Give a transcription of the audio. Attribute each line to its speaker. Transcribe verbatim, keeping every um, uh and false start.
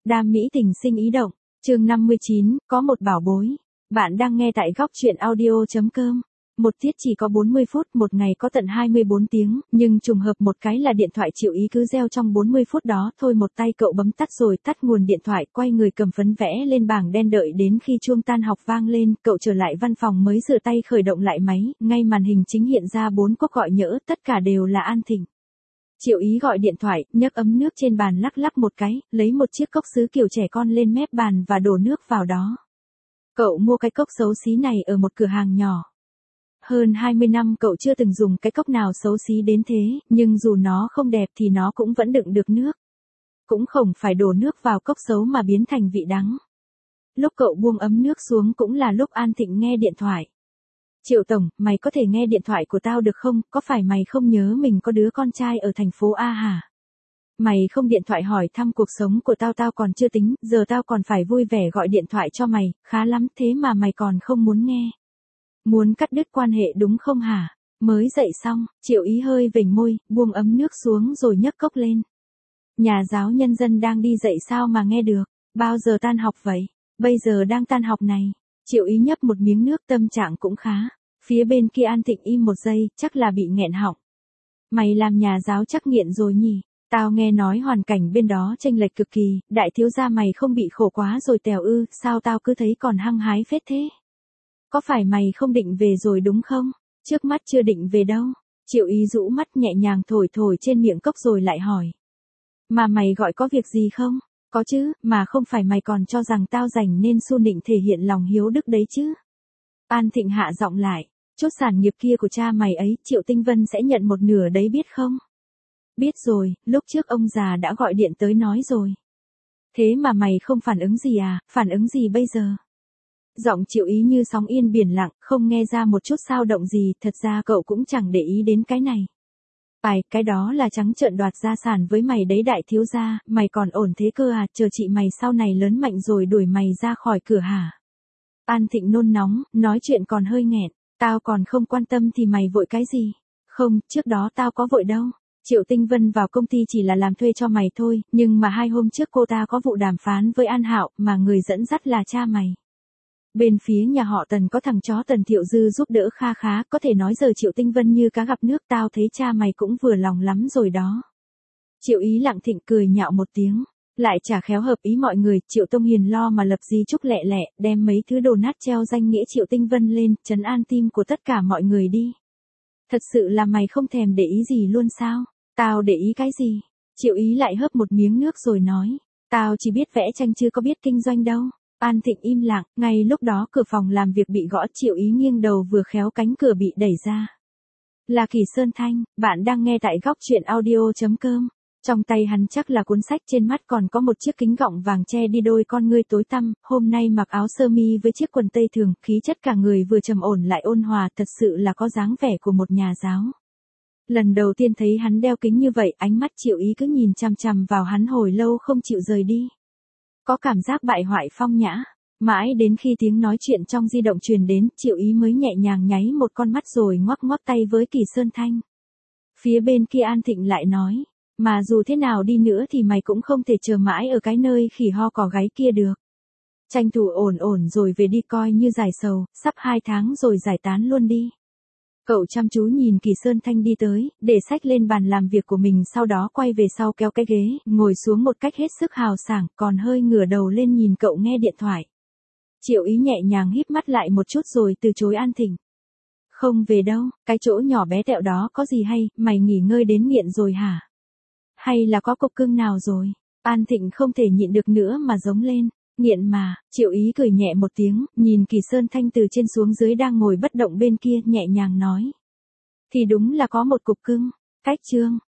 Speaker 1: Đam mỹ tình sinh ý động, chương năm mươi chín, có một bảo bối. Bạn đang nghe tại góc truyện audio.com. Một tiết chỉ có bốn mươi phút, một ngày có tận hai mươi bốn tiếng, nhưng trùng hợp một cái là điện thoại Triệu Ý cứ reo trong bốn mươi phút đó thôi, một tay cậu bấm tắt rồi tắt nguồn điện thoại, quay người cầm phấn vẽ lên bảng đen, đợi đến khi chuông tan học vang lên, cậu trở lại văn phòng mới rửa tay khởi động lại máy, ngay màn hình chính hiện ra bốn cuộc gọi nhỡ, tất cả đều là An Thịnh. Triệu Ý gọi điện thoại, nhấc ấm nước trên bàn lắc lắc một cái, lấy một chiếc cốc sứ kiểu trẻ con lên mép bàn và đổ nước vào đó. Cậu mua cái cốc xấu xí này ở một cửa hàng nhỏ. Hơn hai mươi năm cậu chưa từng dùng cái cốc nào xấu xí đến thế, nhưng dù nó không đẹp thì nó cũng vẫn đựng được nước. Cũng không phải đổ nước vào cốc xấu mà biến thành vị đắng. Lúc cậu buông ấm nước xuống cũng là lúc An Thịnh nghe điện thoại. Triệu tổng, mày có thể nghe điện thoại của tao được không? Có phải mày không nhớ mình có đứa con trai ở thành phố A hả? Mày không điện thoại hỏi thăm cuộc sống của tao tao còn chưa tính, giờ tao còn phải vui vẻ gọi điện thoại cho mày, khá lắm, thế mà mày còn không muốn nghe. Muốn cắt đứt quan hệ đúng không hả? Mới dậy xong, Triệu Ý hơi vểnh môi, buông ấm nước xuống rồi nhấc cốc lên. Nhà giáo nhân dân đang đi dạy sao mà nghe được, bao giờ tan học vậy? Bây giờ đang tan học này. Triệu Ý nhấp một miếng nước, tâm trạng cũng khá. Phía bên kia An Thịnh im một giây, chắc là bị nghẹn họng. Mày làm nhà giáo chắc nghiện rồi nhỉ? Tao nghe nói hoàn cảnh bên đó chênh lệch cực kỳ, đại thiếu gia mày không bị khổ quá rồi tèo ư, sao tao cứ thấy còn hăng hái phết thế? Có phải mày không định về rồi đúng không? Trước mắt chưa định về đâu. Triệu Ý rũ mắt nhẹ nhàng thổi thổi trên miệng cốc rồi lại hỏi. Mà mày gọi có việc gì không? Có chứ, mà không phải mày còn cho rằng tao rảnh nên su nịnh thể hiện lòng hiếu đức đấy chứ? An Thịnh hạ giọng lại. Chốt sản nghiệp kia của cha mày ấy, Triệu Tinh Vân sẽ nhận một nửa đấy biết không? Biết rồi, lúc trước ông già đã gọi điện tới nói rồi. Thế mà mày không phản ứng gì à, phản ứng gì bây giờ? Giọng Triệu Ý như sóng yên biển lặng, không nghe ra một chút dao động gì, thật ra cậu cũng chẳng để ý đến cái này. Ai, cái đó là trắng trợn đoạt gia sản với mày đấy đại thiếu gia, mày còn ổn thế cơ à, chờ chị mày sau này lớn mạnh rồi đuổi mày ra khỏi cửa hả? An Thịnh nôn nóng, nói chuyện còn hơi nghẹn, tao còn không quan tâm thì mày vội cái gì? Không, trước đó tao có vội đâu. Triệu Tinh Vân vào công ty chỉ là làm thuê cho mày thôi, nhưng mà hai hôm trước cô ta có vụ đàm phán với An Hạo, mà người dẫn dắt là cha mày. Bên phía nhà họ Tần có thằng chó Tần Thiệu Dư giúp đỡ kha khá, có thể nói giờ Triệu Tinh Vân như cá gặp nước, tao thấy cha mày cũng vừa lòng lắm rồi đó. Triệu Ý lặng thịnh cười nhạo một tiếng, lại chả khéo hợp ý mọi người, Triệu Tông Hiền lo mà lập di chúc lẹ lẹ, đem mấy thứ đồ nát treo danh nghĩa Triệu Tinh Vân lên, trấn an tim của tất cả mọi người đi. Thật sự là mày không thèm để ý gì luôn sao? Tao để ý cái gì? Triệu Ý lại hớp một miếng nước rồi nói, tao chỉ biết vẽ tranh chứ có biết kinh doanh đâu. An Thịnh im lặng, ngay lúc đó cửa phòng làm việc bị gõ, Triệu Ý nghiêng đầu vừa khéo cánh cửa bị đẩy ra. Là Kỳ Sơn Thanh, bạn đang nghe tại góc truyện audio.com. Trong tay hắn chắc là cuốn sách, trên mắt còn có một chiếc kính gọng vàng che đi đôi con ngươi tối tăm, hôm nay mặc áo sơ mi với chiếc quần tây thường, khí chất cả người vừa trầm ổn lại ôn hòa, thật sự là có dáng vẻ của một nhà giáo. Lần đầu tiên thấy hắn đeo kính như vậy, ánh mắt Triệu Ý cứ nhìn chằm chằm vào hắn hồi lâu không chịu rời đi. Có cảm giác bại hoại phong nhã, mãi đến khi tiếng nói chuyện trong di động truyền đến, Triệu Ý mới nhẹ nhàng nháy một con mắt rồi ngoắc ngoắc tay với Kỳ Sơn Thanh. Phía bên kia An Thịnh lại nói, mà dù thế nào đi nữa thì mày cũng không thể chờ mãi ở cái nơi khỉ ho cò gáy kia được. Tranh thủ ổn ổn rồi về đi, coi như giải sầu, sắp hai tháng rồi giải tán luôn đi. Cậu chăm chú nhìn Kỳ Sơn Thanh đi tới, để sách lên bàn làm việc của mình, sau đó quay về sau kéo cái ghế, ngồi xuống một cách hết sức hào sảng, còn hơi ngửa đầu lên nhìn cậu nghe điện thoại. Triệu Ý nhẹ nhàng híp mắt lại một chút rồi từ chối An Thịnh. Không về đâu, cái chỗ nhỏ bé tẹo đó có gì hay, mày nghỉ ngơi đến nghiện rồi hả? Hay là có cục cưng nào rồi? An Thịnh không thể nhịn được nữa mà giống lên. Nghiện mà, Triệu Ý cười nhẹ một tiếng, nhìn Kỳ Sơn Thanh từ trên xuống dưới đang ngồi bất động bên kia, nhẹ nhàng nói. Thì đúng là có một cục cưng. Cách chương.